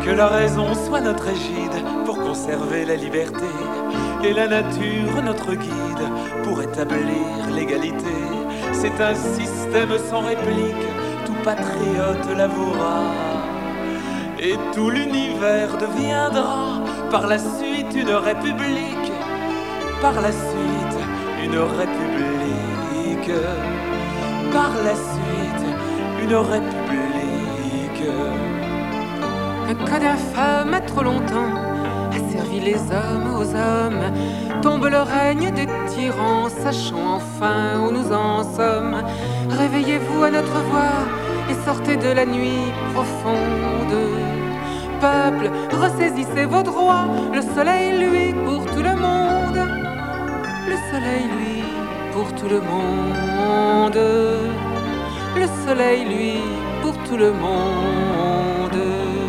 Que la raison soit notre égide pour conserver la liberté, et la nature notre guide pour établir l'égalité. C'est un système sans réplique, tout patriote l'avouera, et tout l'univers deviendra par la suite une république, par la suite une république, par la suite une république. Un code infâme a trop longtemps asservi les hommes aux hommes. Tombe le règne des tyrans, sachant enfin où nous en sommes. Réveillez-vous à notre voix et sortez de la nuit profonde. Peuple, ressaisissez vos droits, le soleil, lui, pour tout le monde. Le soleil, lui, pour tout le monde. Le soleil, lui, pour tout le monde.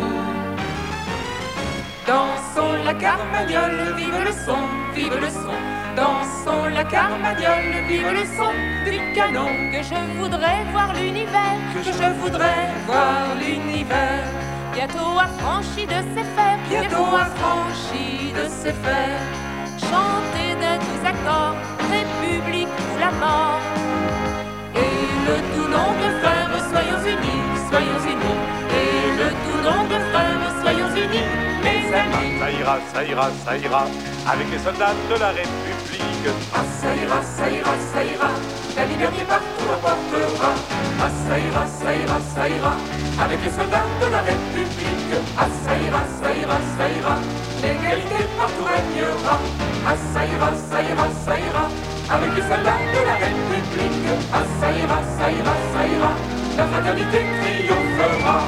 Dansons la carmagnole, vive le son, vive le son. Dansons la carmagnole, vive le son du canon. Que je voudrais voir l'univers, Que je voudrais voir l'univers bientôt affranchi de ses fers, bientôt affranchi de ses fers. chanter de tous accords, république ou la mort. Et le tout noble frère, soyons unis, soyons unis. Et le tout noble frère, soyons unis, mes amis. Ça ira, ça ira, ça ira, avec les soldats de la République. Ah, ça ira, ça ira, ça ira, la liberté partout l'emportera. Ah, ça ira, ça ira, ça ira, avec les soldats de la République. Ah, ça ira, ça ira, ça ira, l'égalité partout régnera. Ah, ça ira, ça ira, ça ira, avec les soldats de la République. Ah, ça ira, ça ira, ça ira, la fraternité triomphera.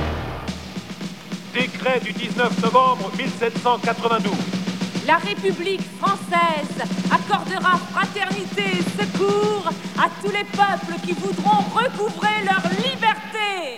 Décret du 19 novembre 1792. La République française accordera fraternité et secours à tous les peuples qui voudront recouvrer leur liberté.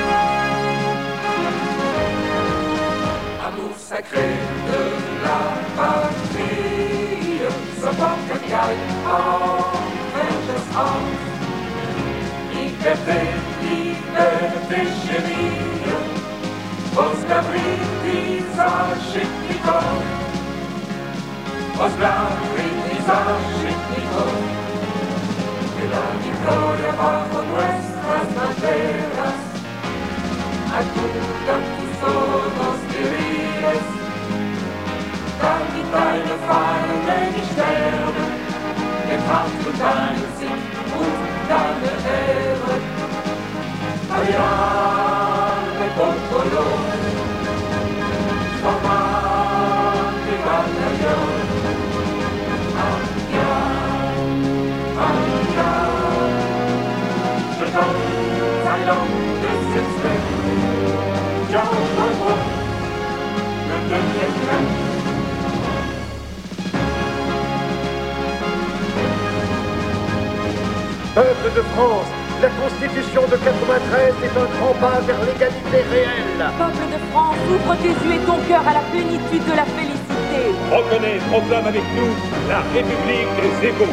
Amour sacré de la patrie, ce porte-caille envers les France. Liberté, liberté chérie, Osgabri, Zaszczytnikov, Osgabri, Zaszczytnikov, que la victoria bajo nuestras banderas acudan tus ojos viriles, damit deine Feinde nicht sterben, den Kampf und deinen Sieg und deine Ehre. Marianne Popolo, formate Galerie, je danse à l'angle de cette semaine, j'envoie le deuxième train. Peuple de France, la Constitution de 93 est un grand pas vers l'égalité réelle. Peuple de France, ouvre tes yeux et ton cœur à la plénitude de la félicité. Reconnais, proclame avec nous la République des égaux.